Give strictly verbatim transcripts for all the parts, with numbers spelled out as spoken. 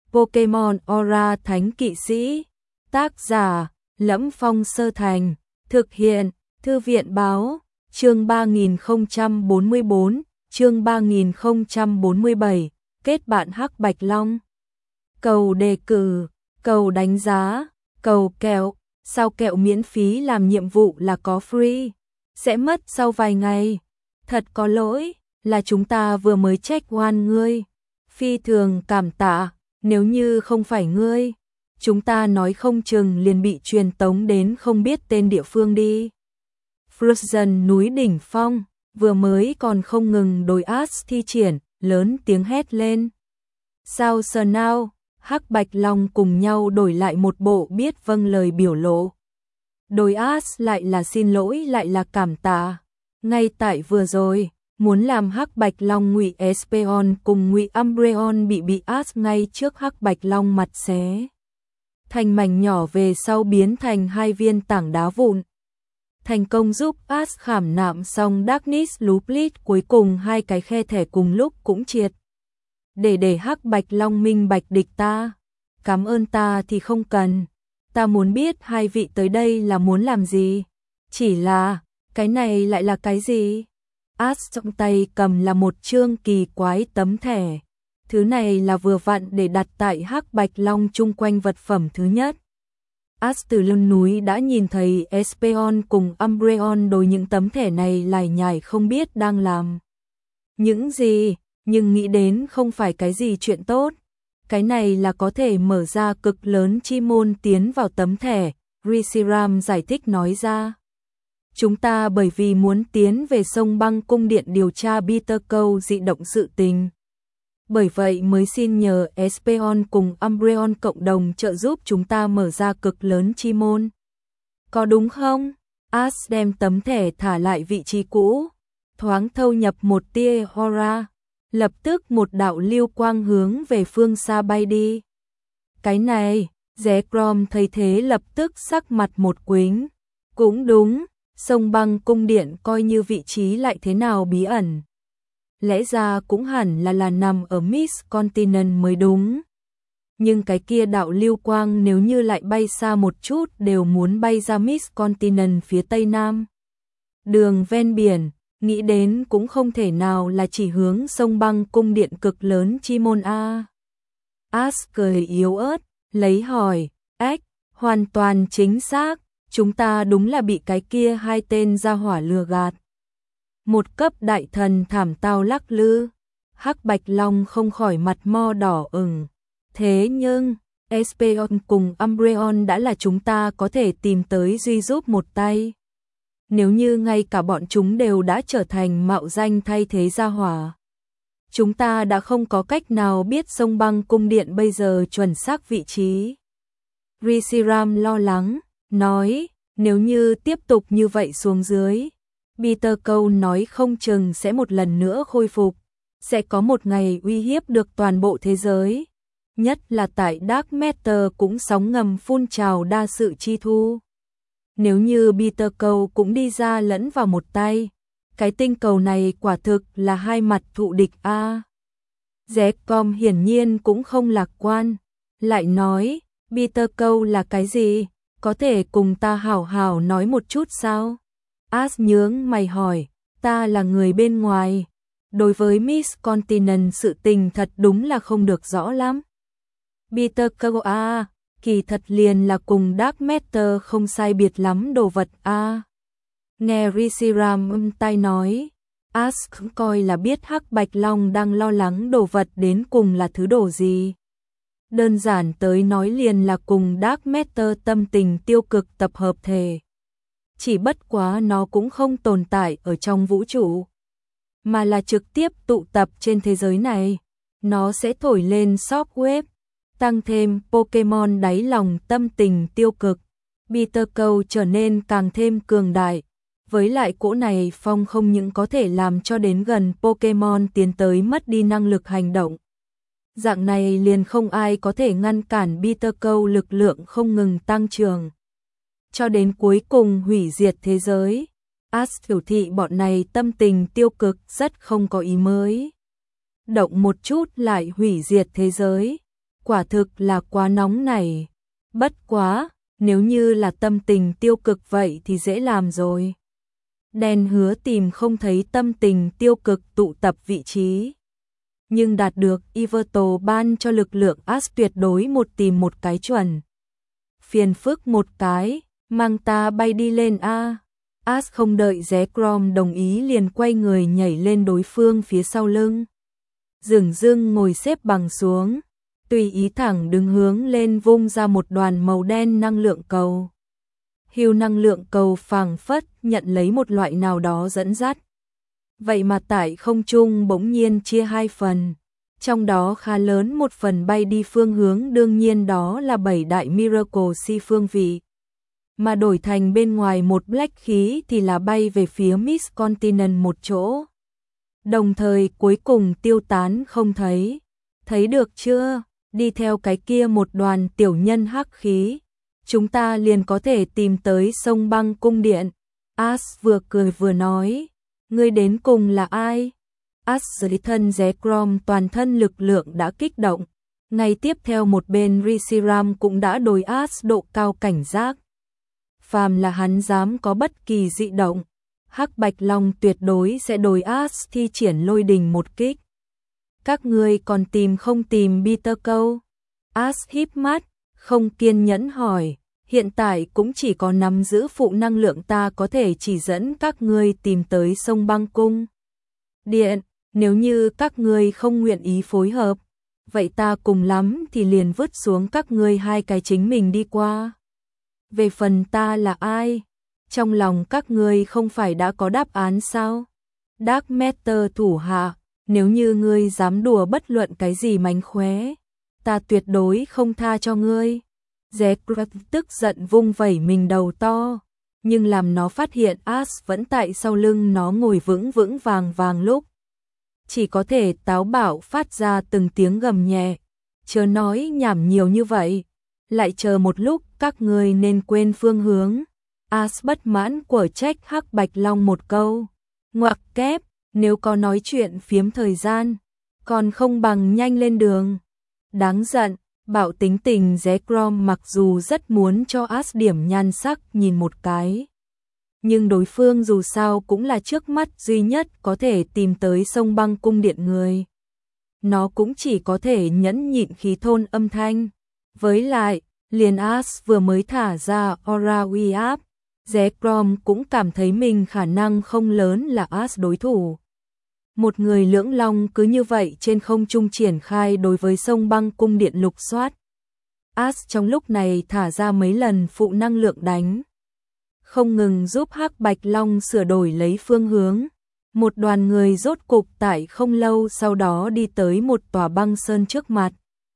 Pokemon Aura Thánh Kỵ Sĩ. Tác giả: Lẫm Phong Sơ Thành. Thực hiện: Thư viện báo. Chương ba nghìn không trăm bốn mươi bốn, chương ba nghìn không trăm bốn mươi bảy, kết bạn Hắc Bạch Long. Cầu đề cử, cầu đánh giá, cầu kẹo, sao kẹo miễn phí làm nhiệm vụ là có free, sẽ mất sau vài ngày. Thật có lỗi, là chúng ta vừa mới check oan ngươi. Phi thường cảm tạ, nếu như không phải ngươi, chúng ta nói không chừng liền bị truyền tống đến không biết tên địa phương đi. Frozen núi đỉnh phong, vừa mới còn không ngừng đôi Ash thi triển, lớn tiếng hét lên. Sao giờ nào, Hắc Bạch Long cùng nhau đổi lại một bộ biết vâng lời biểu lộ. Đôi Ash lại là xin lỗi lại là cảm tạ. Ngay tại vừa rồi, muốn làm Hắc Bạch Long Ngụy Espeon cùng Ngụy Umbreon bị bị Ash ngay trước Hắc Bạch Long mặt xé thành mảnh nhỏ về sau biến thành hai viên tảng đá vụn. Thành công giúp Ash khảm nạm xong Darkness Looplet, cuối cùng hai cái khe thẻ cùng lúc cũng triệt. Để để Hắc Bạch Long minh bạch địch ta. Cảm ơn ta thì không cần. Ta muốn biết hai vị tới đây là muốn làm gì. Chỉ là, cái này lại là cái gì? Ash trong tay cầm là một chương kỳ quái tấm thẻ. Thứ này là vừa vặn để đặt tại Hắc Bạch Long chung quanh vật phẩm thứ nhất. Ash từ lưng núi đã nhìn thấy Espeon cùng Umbreon đối những tấm thẻ này lải nhải không biết đang làm những gì, nhưng nghĩ đến không phải cái gì chuyện tốt. Cái này là có thể mở ra cực lớn chi môn tiến vào tấm thẻ, Reshiram giải thích nói ra. Chúng ta bởi vì muốn tiến về sông băng cung điện điều tra Bitter Câu dị động sự tình. Bởi vậy mới xin nhờ Espeon cùng Umbreon cộng đồng trợ giúp chúng ta mở ra cực lớn chi môn. Có đúng không? Ash đem tấm thẻ thả lại vị trí cũ, thoáng thâu nhập một tia aura, lập tức một đạo lưu quang hướng về phương xa bay đi. Cái này, Zekrom thấy thế lập tức sắc mặt một quính. Cũng đúng, sông băng cung điện coi như vị trí lại thế nào bí ẩn. Lẽ ra cũng hẳn là là nằm ở Miss Continent mới đúng. Nhưng cái kia đạo lưu quang nếu như lại bay xa một chút đều muốn bay ra Miss Continent phía tây nam. Đường ven biển, nghĩ đến cũng không thể nào là chỉ hướng sông băng cung điện cực lớn chi môn A. Ash cười yếu ớt, lấy hỏi, ếch, hoàn toàn chính xác, chúng ta đúng là bị cái kia hai tên gia hỏa lừa gạt. Một cấp đại thần thảm tao lắc lư, Hắc Bạch Long không khỏi mặt mo đỏ ửng. Thế nhưng, Espeon cùng Umbreon đã là chúng ta có thể tìm tới duy giúp một tay. Nếu như ngay cả bọn chúng đều đã trở thành mạo danh thay thế gia hỏa, chúng ta đã không có cách nào biết sông băng cung điện bây giờ chuẩn xác vị trí. Reshiram lo lắng, nói, nếu như tiếp tục như vậy xuống dưới, Bitter Câu nói không chừng sẽ một lần nữa khôi phục, sẽ có một ngày uy hiếp được toàn bộ thế giới. Nhất là tại Dark Matter cũng sóng ngầm phun trào đa sự chi thu. Nếu như Bitter Câu cũng đi ra lẫn vào một tay, cái tinh cầu này quả thực là hai mặt thụ địch a. Zekrom hiển nhiên cũng không lạc quan, lại nói, Bitter Câu là cái gì, có thể cùng ta hảo hảo nói một chút sao? Ash nhướng mày hỏi, ta là người bên ngoài, đối với Miss Continent sự tình thật đúng là không được rõ lắm. Bitter Câu a, kỳ thật liền là cùng Dark Matter không sai biệt lắm đồ vật a. Nghe Reshiram âm tai nói, Ash cũng coi là biết Hắc Bạch Long đang lo lắng đồ vật đến cùng là thứ đồ gì. Đơn giản tới nói liền là cùng Dark Matter tâm tình tiêu cực tập hợp thể. Chỉ bất quá nó cũng không tồn tại ở trong vũ trụ, mà là trực tiếp tụ tập trên thế giới này. Nó sẽ thổi lên shockwave, tăng thêm Pokemon đáy lòng tâm tình tiêu cực. Bitter Câu trở nên càng thêm cường đại. Với lại cỗ này phong không những có thể làm cho đến gần Pokemon tiến tới mất đi năng lực hành động. Dạng này liền không ai có thể ngăn cản Bitter Câu lực lượng không ngừng tăng trưởng. Cho đến cuối cùng hủy diệt thế giới. Ash biểu thị bọn này tâm tình tiêu cực rất không có ý mới. Động một chút lại hủy diệt thế giới. quả thực là quá nóng nảy. Bất quá, nếu như là tâm tình tiêu cực vậy thì dễ làm rồi. Đen Hứa tìm không thấy tâm tình tiêu cực tụ tập vị trí. Nhưng đạt được Yveltal ban cho lực lượng As tuyệt đối một tìm một cái chuẩn. Phiền phức một cái, mang ta bay đi lên a. As không đợi Zekrom đồng ý liền quay người nhảy lên đối phương phía sau lưng. Dửng dưng ngồi xếp bằng xuống, tùy ý thẳng đứng hướng lên vung ra một đoàn màu đen năng lượng cầu. Hưu năng lượng cầu phảng phất nhận lấy một loại nào đó dẫn dắt. Vậy mà tại không trung bỗng nhiên chia hai phần, trong đó khá lớn một phần bay đi phương hướng đương nhiên đó là bảy đại Miracle Si phương vị. Mà đổi thành bên ngoài một black khí thì là bay về phía Miss Continent một chỗ. Đồng thời cuối cùng tiêu tán không thấy. Thấy được chưa? Đi theo cái kia một đoàn tiểu nhân hắc khí. Chúng ta liền có thể tìm tới sông băng cung điện. As vừa cười vừa nói. Ngươi đến cùng là ai? As dưới thân Zekrom toàn thân lực lượng đã kích động. Ngay tiếp theo một bên Reshiram cũng đã đối As độ cao cảnh giác. Phàm là hắn dám có bất kỳ dị động, Hắc Bạch Long tuyệt đối sẽ đối As thi triển lôi đình một kích. Các ngươi còn tìm không tìm Peter Câu? As híp mắt, không kiên nhẫn hỏi, hiện tại cũng chỉ có nắm giữ phụ năng lượng ta có thể chỉ dẫn các ngươi tìm tới sông băng cung điện, nếu như các ngươi không nguyện ý phối hợp, vậy ta cùng lắm thì liền vứt xuống các ngươi hai cái chính mình đi qua. Về phần ta là ai? Trong lòng các ngươi không phải đã có đáp án sao? Dark Matter thủ hạ, nếu như ngươi dám đùa bất luận cái gì mánh khóe, ta tuyệt đối không tha cho ngươi. Zekrom tức giận vung vẩy mình đầu to, nhưng làm nó phát hiện As vẫn tại sau lưng nó ngồi vững vững vàng vàng lúc. Chỉ có thể táo bạo phát ra từng tiếng gầm nhẹ, chớ nói nhảm nhiều như vậy, lại chờ một lúc các ngươi nên quên phương hướng. As bất mãn của trách Hắc Bạch Long một câu, ngoặc kép, nếu có nói chuyện phiếm thời gian, còn không bằng nhanh lên đường. Đáng giận, bạo tính tình Zekrom mặc dù rất muốn cho As điểm nhan sắc nhìn một cái. Nhưng đối phương dù sao cũng là trước mắt duy nhất có thể tìm tới sông băng cung điện người. Nó cũng chỉ có thể nhẫn nhịn khí thôn âm thanh. Với lại, liền As vừa mới thả ra Aura uy áp, Zekrom cũng cảm thấy mình khả năng không lớn là As đối thủ. Một người lưỡng long cứ như vậy trên không trung triển khai đối với sông băng cung điện lục soát. As trong lúc này thả ra mấy lần phụ năng lượng đánh, không ngừng giúp Hắc Bạch Long sửa đổi lấy phương hướng. Một đoàn người rốt cục tại không lâu sau đó đi tới một tòa băng sơn trước mặt.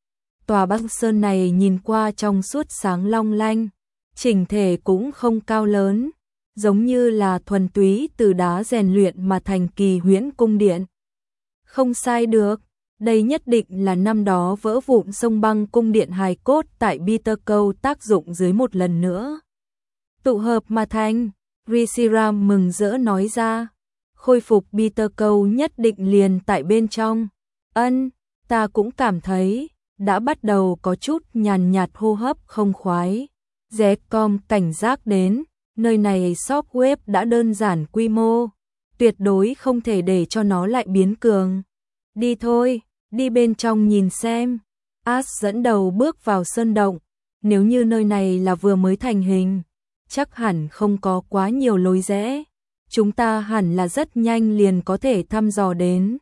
Tòa băng sơn này nhìn qua trong suốt sáng long lanh, chỉnh thể cũng không cao lớn, giống như là thuần túy từ đá rèn luyện mà thành kỳ huyễn cung điện. Không sai được, đây nhất định là năm đó vỡ vụn sông băng cung điện hài cốt tại Peter Câu tác dụng dưới một lần nữa. Tụ hợp mà thành, Reshiram mừng rỡ nói ra, khôi phục Peter Câu nhất định liền tại bên trong. Ân, ta cũng cảm thấy, đã bắt đầu có chút nhàn nhạt hô hấp không khoái. Zekrom cảnh giác đến, nơi này shockwave đã đơn giản quy mô, tuyệt đối không thể để cho nó lại biến cường. Đi thôi, đi bên trong nhìn xem. As dẫn đầu bước vào sơn động, nếu như nơi này là vừa mới thành hình, chắc hẳn không có quá nhiều lối rẽ, chúng ta hẳn là rất nhanh liền có thể thăm dò đến.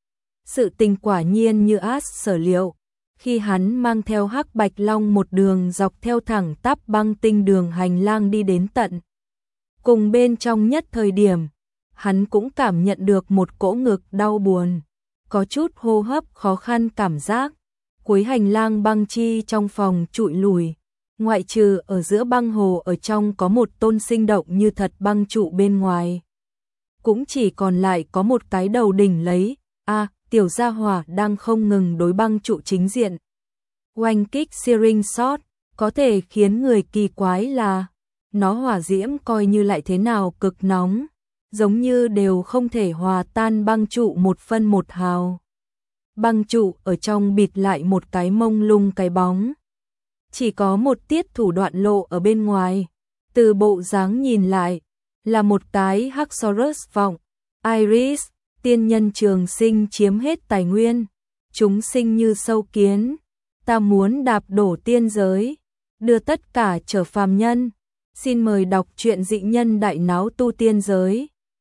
Sự tình quả nhiên như As sở liệu, khi hắn mang theo Hắc Bạch Long một đường dọc theo thẳng tắp băng tinh đường hành lang đi đến tận cùng bên trong nhất thời điểm, hắn cũng cảm nhận được một cỗ ngực đau buồn, có chút hô hấp khó khăn cảm giác. Cuối hành lang băng chi trong phòng trụi lùi, ngoại trừ ở giữa băng hồ ở trong có một tôn sinh động như thật băng trụ bên ngoài, cũng chỉ còn lại có một cái đầu đỉnh lấy, a à, tiểu gia hỏa đang không ngừng đối băng trụ chính diện oanh kích searing shot. Có thể khiến người kỳ quái là nó hỏa diễm coi như lại thế nào cực nóng, giống như đều không thể hòa tan băng trụ một phân một hào. băng trụ ở trong bịt lại một cái mông lung cái bóng. Chỉ có một tiết thủ đoạn lộ ở bên ngoài, từ bộ dáng nhìn lại, là một cái Haxorus vọng, Iris, tiên nhân trường sinh chiếm hết tài nguyên, chúng sinh như sâu kiến, ta muốn đạp đổ tiên giới, đưa tất cả trở phàm nhân. Xin mời đọc truyện Dị Nhân Đại Náo Tu Tiên Giới.